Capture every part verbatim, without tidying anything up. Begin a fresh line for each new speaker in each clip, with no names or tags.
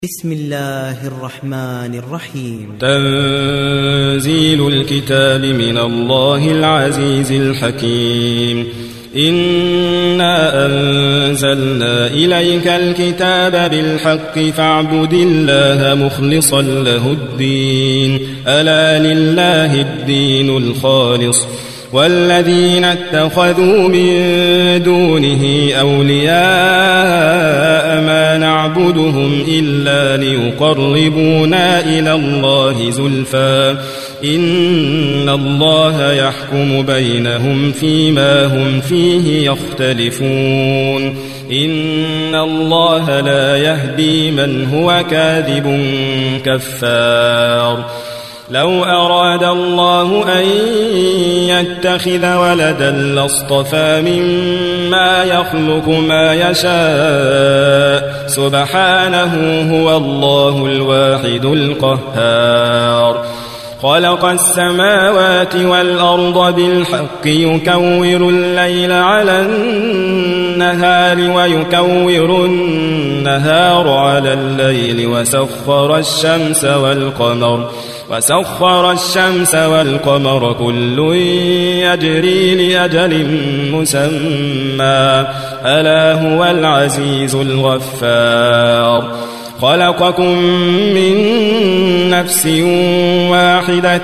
بسم الله الرحمن الرحيم.
تنزيل الكتاب من الله العزيز الحكيم. إنا أنزلنا إليك الكتاب بالحق فاعبد الله مخلصا له الدين ألا لله الدين الخالص والذين اتخذوا من دونه أولياء ما نعبدهم إلا ليقربونا إلى الله زلفى إن الله يحكم بينهم فيما هم فيه يختلفون إن الله لا يهدي من هو كاذب كفار. لو أراد الله أن يتخذ ولدا لاصطفى مما يخلق ما يشاء سبحانه هو الله الواحد القهار. خلق السماوات والأرض بالحق يكور الليل على النهار ويكور النهار على الليل وسخر الشمس والقمر وسخر الشمس والقمر كل يجري لأجل مسمى ألا هو العزيز الغفار. خلقكم من نفس واحدة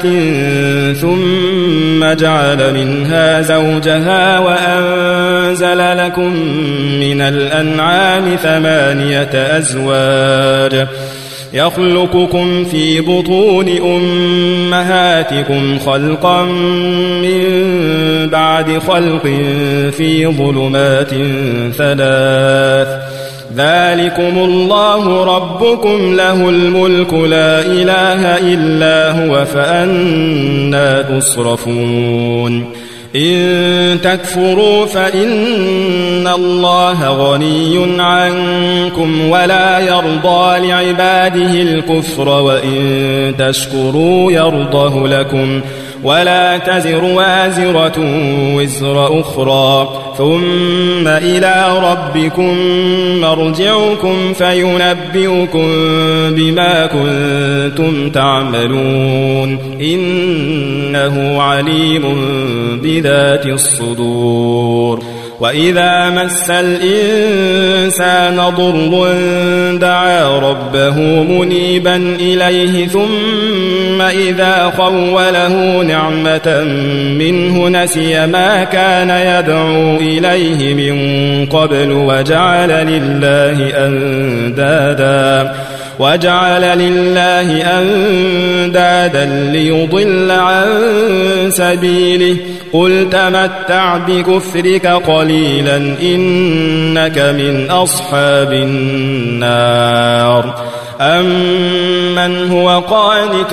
ثم جعل منها زوجها وأنزل لكم من الأنعام ثمانية أزواج يخلقكم في بطون أمهاتكم خلقا من بعد خلق في ظلمات ثلاث ذلكم الله ربكم له الملك لا إله إلا هو فأنى تصرفون. إن تكفروا فإن الله غني عنكم ولا يرضى لعباده الكفر وإن تشكروا يرضه لكم ولا تزر وازرة وزر أخرى ثم إلى ربكم مرجعكم فينبئكم بما كنتم تعملون إنه عليم بذات الصدور. وإذا مس الإنسان ضر دعا ربه منيبا إليه ثم إذا خوله نعمة منه نسي ما كان يدعو إليه من قبل وجعل لله أندادا وجعل لله أندادا ليضل عن سبيله قل تمتع بكفرك قليلا إنك من أصحاب النار. أمن هو قانت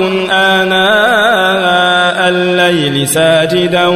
آناء الليل ساجدا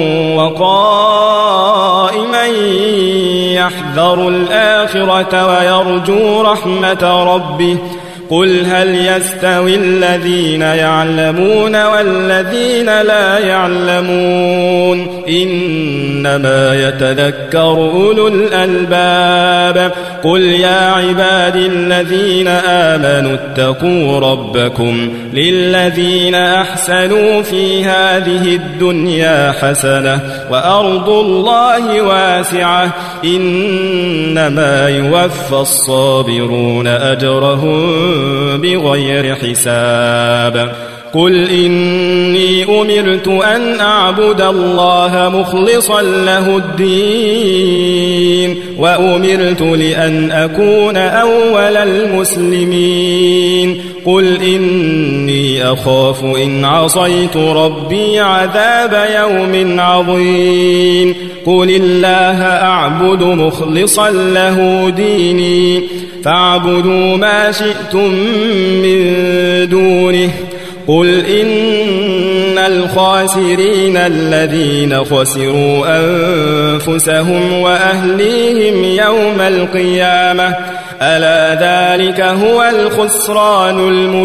وقائما يحذر الآخرة ويرجو رحمة ربه قل هل يستوي الذين يعلمون والذين لا يعلمون إنما يتذكر أولو الألباب. قل يا عبادي الذين آمنوا اتقوا ربكم للذين أحسنوا في هذه الدنيا حسنة وأرض الله واسعة إنما يوفى الصابرون أجرهم بغير حساب. قل إني أمرت أن أعبد الله مخلصا له الدين وأمرت لأن أكون أول المسلمين. قل إني أخاف إن عصيت ربي عذاب يوم عظيم. قل الله أعبد مخلصا له ديني فاعبدوا ما شئتم من دونه. قل إن الخاسرين الذين خسروا أنفسهم وأهليهم يوم القيامة ألا ذلك هو الخسران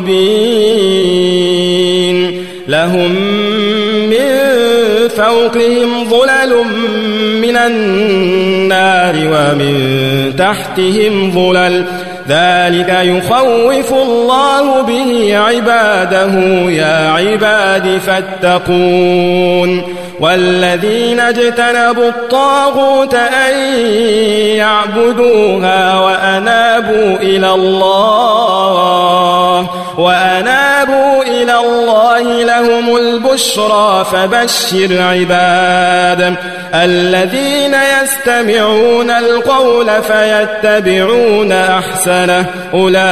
المبين. لهم من فوقهم ظلل من النار ومن تحتهم ظلل ذلك يخوف الله به عباده يا عباد فاتقون والذين اجتنبوا الطاغوت أن يعبدوها وأنابوا إلى الله وأنابوا إلى الله لهم البشرى فبشر عباد الذين يستمعون القول فيتبعون أحسنه أولئك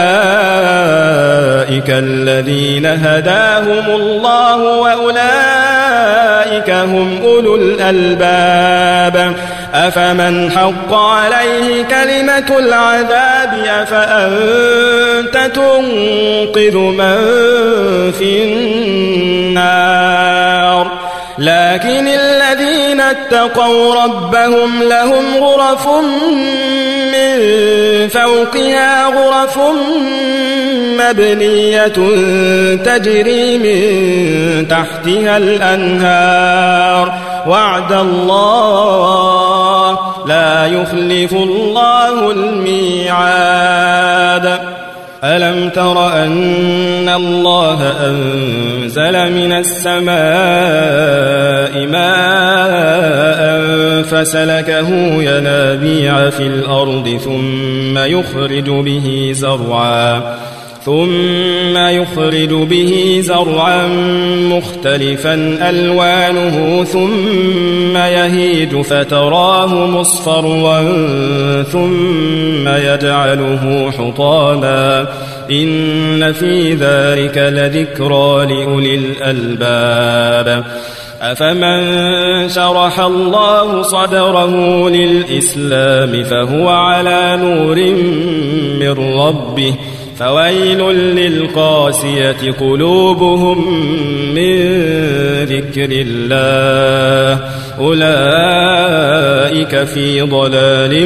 الذين هداهم الله وأولئك هم أولو الألباب أفمن حق عليه كلمة العذاب أفأنت تنقذ من في النار لكن الذين اتقوا ربهم لهم غرف من فوقها غرف مبنية تجري من تحتها الأنهار وعد الله لا يخلف الله الميعاد ألم تر أن الله أنزل من السماء ماء فسلكه ينابيع في الأرض ثم يخرج به زرعا ثم يخرج به زرعا مختلفا ألوانه ثم يهيج فتراه مصفرا ثم يجعله حطاما إن في ذلك لذكرى لأولي الألباب أفمن شرح الله صدره للإسلام فهو على نور من ربه فويل للقاسية قلوبهم من ذكر الله أولئك في ضلال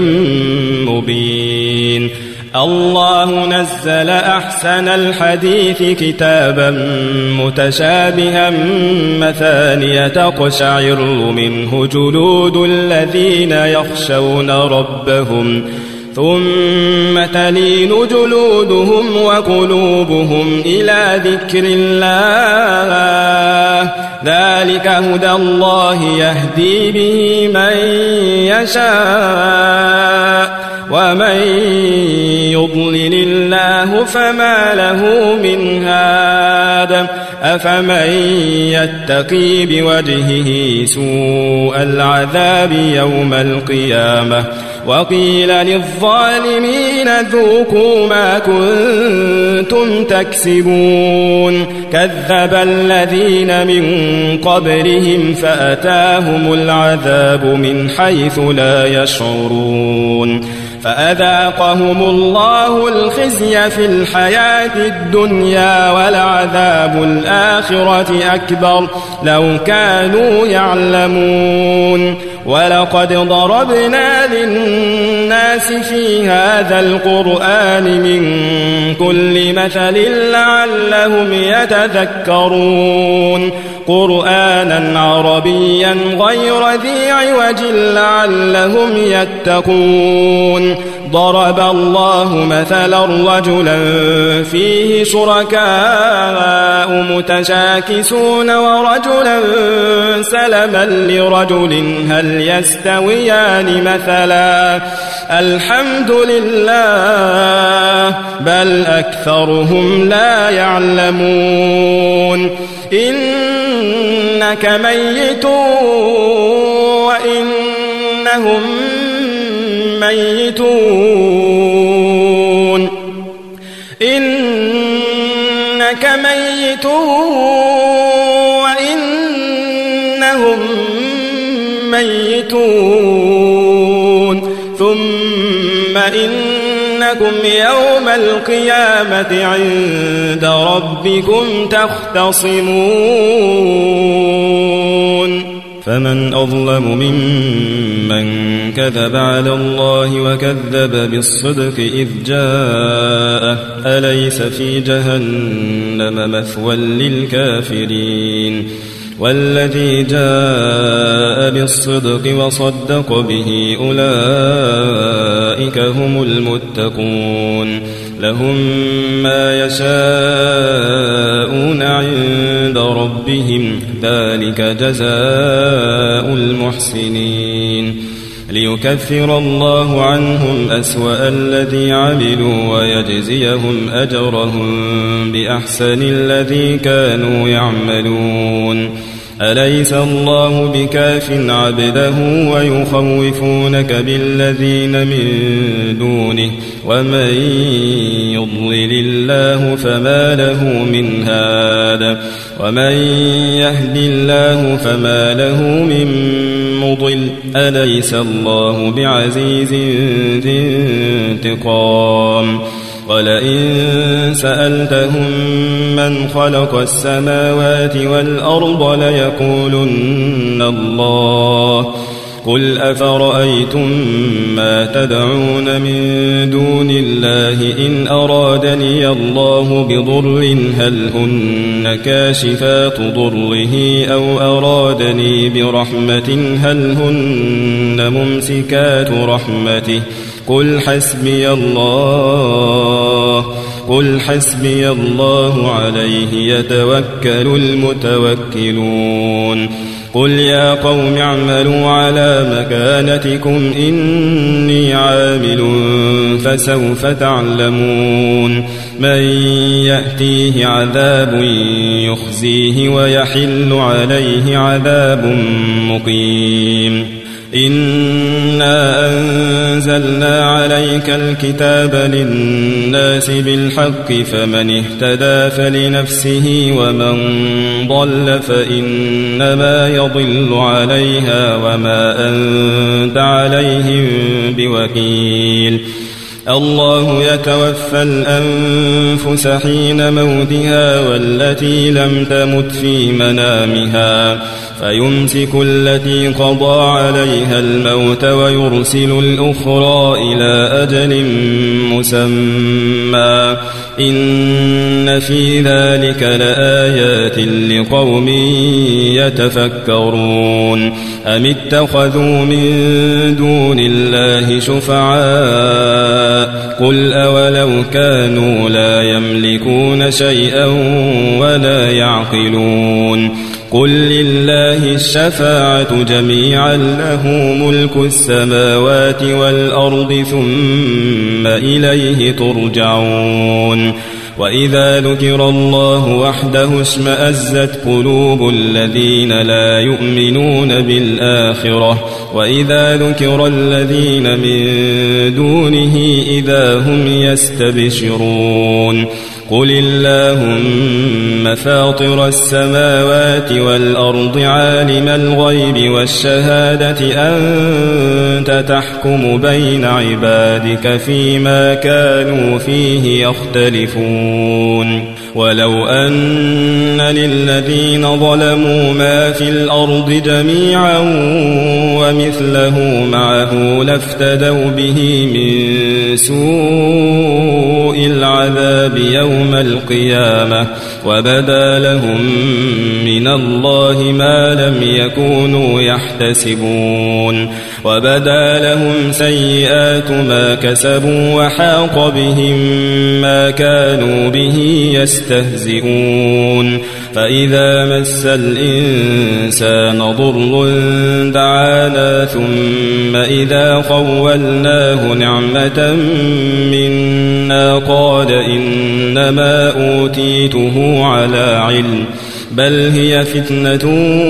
مبين الله نزل أحسن الحديث كتابا متشابها مثانية تقشعر منه جلود الذين يخشون ربهم ثم تلين جلودهم وقلوبهم إلى ذكر الله ذلك هدى الله يهدي به من يشاء ومن يضلل الله فما له من هاد أفمن يتقي بوجهه سوء العذاب يوم القيامة وقيل للظالمين ذوقوا ما كنتم تكسبون كذب الذين من قبلهم فأتاهم العذاب من حيث لا يشعرون فأذاقهم الله الخزي في الحياة الدنيا ولعذاب الآخرة أكبر لو كانوا يعلمون ولقد ضربنا للناس في هذا القرآن من كل مثل لعلهم يتذكرون قرآنا عربيا غير ذي عوج لعلهم يتقون ضرب الله مثلا رجلا فيه شركاء متشاكسون ورجلا سلما لرجل هل يستويان مثلا الحمد لله بل أكثرهم لا يعلمون إنك ميت وإنهم ميتون إنك ميت وإنهم ميتون ثم إنكم يوم القيامة عند ربكم تختصمون فمن أظلم ممن كذب على الله وكذب بالصدق إذ جاءه أليس في جهنم مثوى للكافرين والذي جاء بالصدق وصدق به أولئك هم المتقون لهم ما يشاءون عند ربهم ذلك جزاء المحسنين ليكفر الله عنهم أسوأ الذي عملوا ويجزيهم أجرهم بأحسن الذي كانوا يعملون أليس الله بكاف عبده ويخوفونك بالذين من دونه ومن يضلل الله فما له من هاد ومن يهد الله فما له من مضل أليس الله بعزيز ذي انتقام ولئن سألتهم من خلق السماوات والأرض ليقولن الله قل أفرأيتم ما تدعون من دون الله إن أرادني الله بضر هل هن كاشفات ضره أو أرادني برحمة هل هن ممسكات رحمته قل حسبي الله قل حسبي الله عليه يتوكل المتوكلون قل يا قوم اعملوا على مكانتكم إني عامل فسوف تعلمون من يأتيه عذاب يخزيه ويحل عليه عذاب مقيم إنا أنزلنا عليك الكتاب للناس بالحق فمن اهتدى فلنفسه ومن ضل فإنما يضل عليها وما أنت عليهم بوكيل الله يتوفى الأنفس حين موتها والتي لم تمت في منامها فيمسك التي قضى عليها الموت ويرسل الأخرى إلى أجل مسمى إن في ذلك لآيات لقوم يتفكرون أم اتخذوا من دون الله شفعاء قل أولو كانوا لا يملكون شيئا ولا يعقلون قل لله الشفاعة جميعا له ملك السماوات والأرض ثم إليه ترجعون وإذا ذكر الله وحده اشمأزت قلوب الذين لا يؤمنون بالآخرة وإذا ذكر الذين من دونه إذا هم يستبشرون قل اللهم فاطر السماوات والأرض عالم الغيب والشهادة أنت تحكم بين عبادك فيما كانوا فيه يختلفون ولو أن للذين ظلموا ما في الأرض جميعا ومثله معه لافتدوا به من سوء العذاب يوم القيامة وبدا لهم من الله ما لم يكونوا يحتسبون وبدا لهم سيئات ما كسبوا وحاق بهم ما كانوا به يستهزئون فإذا مس الإنسان ضر دعانا ثم إذا خولناه نعمة منا قال إنما أوتيته على علم بل هي فتنة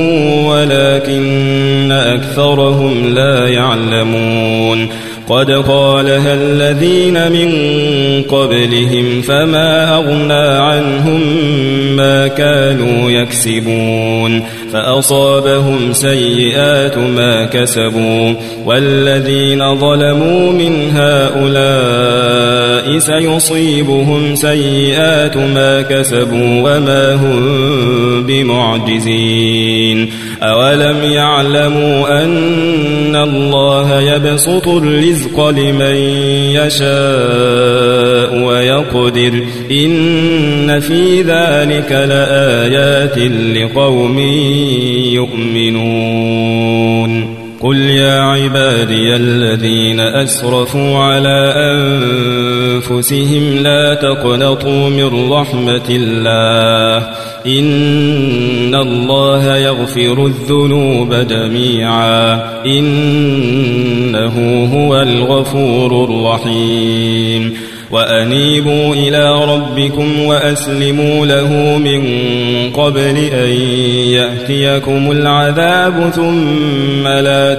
ولكن أكثرهم لا يعلمون قد قالها الذين من قبلهم فما أغنى عنهم ما كانوا يكسبون فأصابهم سيئات ما كسبوا والذين ظلموا من هؤلاء سيصيبهم سيئات ما كسبوا وما هم بمعجزين أولم يعلموا أن الله يبسط الرزق لمن يشاء ويقدر إن في ذلك لآيات لقوم يؤمنون قل يا عبادي الذين أسرفوا على أنفسهم لا تقنطوا من رحمة الله إن الله يغفر الذنوب جميعا إنه هو الغفور الرحيم وأنيبوا إلى ربكم وأسلموا له من قبل أن يأتيكم العذاب ثم لا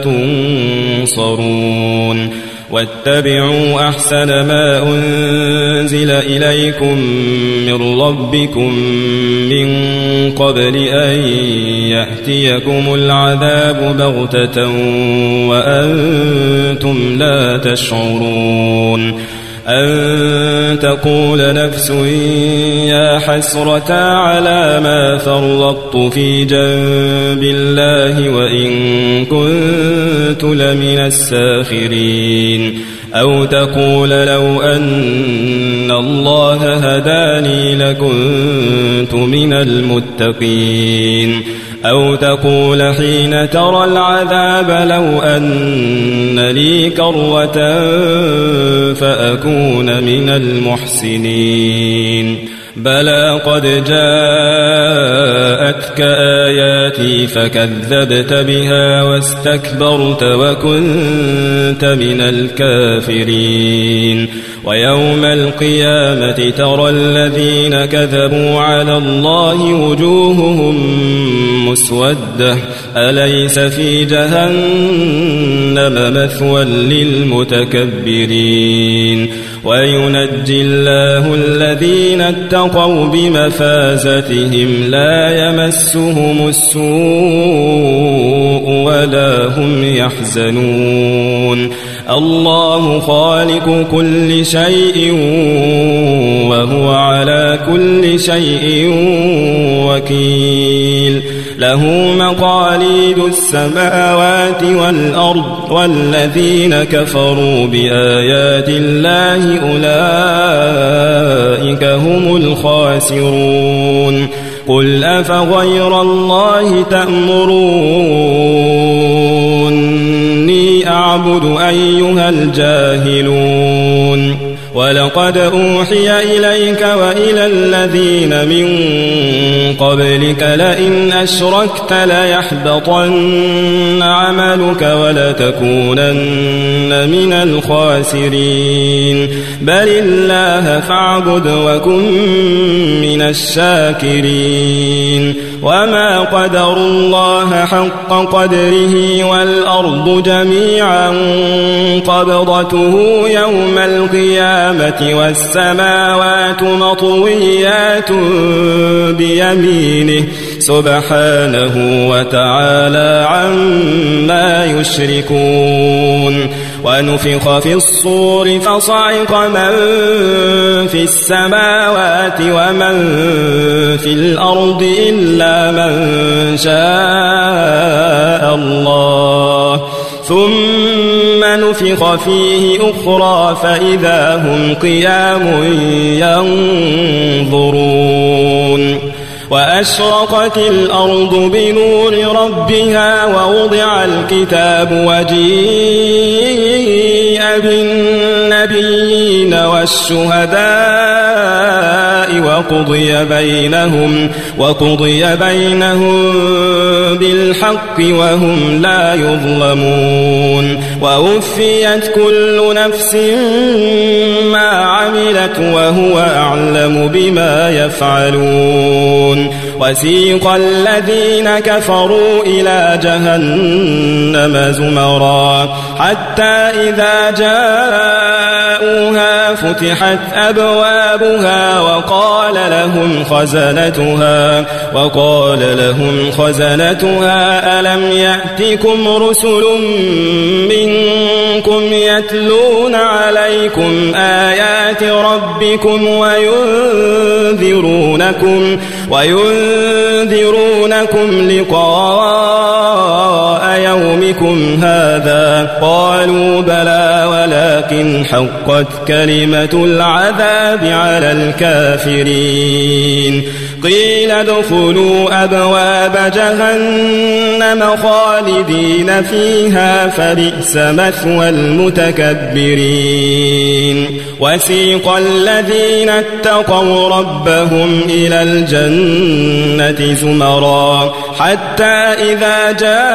تنصرون واتبعوا أحسن ما أنزل إليكم من ربكم من قبل أن يأتيكم العذاب بغتة وأنتم لا تشعرون أن تقول نفس يا حسرة على ما فرطت في جنب الله وإن كنت لمن الساخرين أو تقول لو أن الله هداني لكنت من المتقين أو تقول حين ترى العذاب لو أن لي كرة فأكون من المحسنين بلى قد جاءتك آياتي فكذبت بها واستكبرت وكنت من الكافرين ويوم القيامة ترى الذين كذبوا على الله وجوههم مسودة أليس في جهنم مثوى للمتكبرين وينجي الله الذين اتقوا بمفازتهم لا يمسهم السوء ولا هم يحزنون الله خالق كل شيء وهو على كل شيء وكيل له مقاليد السماوات والأرض والذين كفروا بآيات الله أولئك هم الخاسرون قل أفغير الله تأمروني أعبد أيها الجاهلون ولقد أوحي إليك وإلى الذين من قبلك لئن أشركت ليحبطن عملك ولتكونن من الخاسرين بل الله فاعبد وكن من الشاكرين وما قدروا الله حق قدره والأرض جميعا قبضته يوم القيامة والسماوات مطويات بيمينه سبحانه وتعالى عما يشركون ونفخ في الصور فصعق من في السماوات ومن في الأرض إلا من شاء الله ثم نفخ فيه أخرى فإذا هم قيام ينظرون وأشرقت الأرض بنور ربها ووضع الكتاب وجيء بالنبيين والشهداء وقضي بينهم وقضي بينهم بالحق وهم لا يظلمون ووفيت كل نفس ما عملت وهو أعلم بما يفعلون وسيق الذين كفروا إلى جهنم زمرا حتى إذا جاءوها فتحت أبوابها وقال لهم خزنتها وقال لهم خزنتها ألم يأتكم رسل منكم يتلون عليكم آيات ربكم وينذرونكم وينذرونكم لقاء يومكم هذا قالوا بلى ولكن حقت كلمة العذاب على الكافرين قيل ادخلوا أبواب جهنم خالدين فيها فبئس مثوى المتكبرين وسيق الذين اتقوا ربهم إلى الجنة زمرا حتى إذا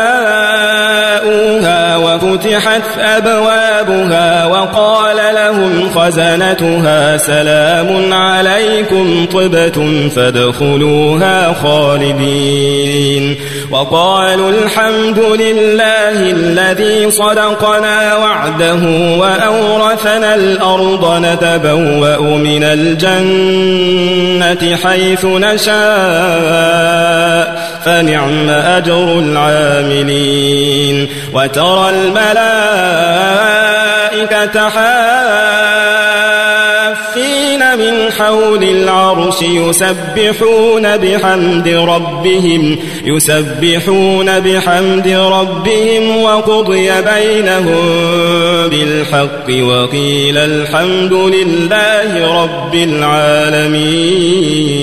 جاءوها وفتحت أبوابها وقال لهم خزنتها سلام عليكم طبتم فادخلوها خالدين وقالوا الحمد لله الذي صدقنا وعده وأورثنا الأرض نتبوأ من الجنة حيث نشاء فنعم أجر العاملين وترى الملائكة حافين من حول العرش يسبحون بحمد ربهم يسبحون بحمد ربهم وقضي بينهم بالحق وقيل الحمد لله رب العالمين.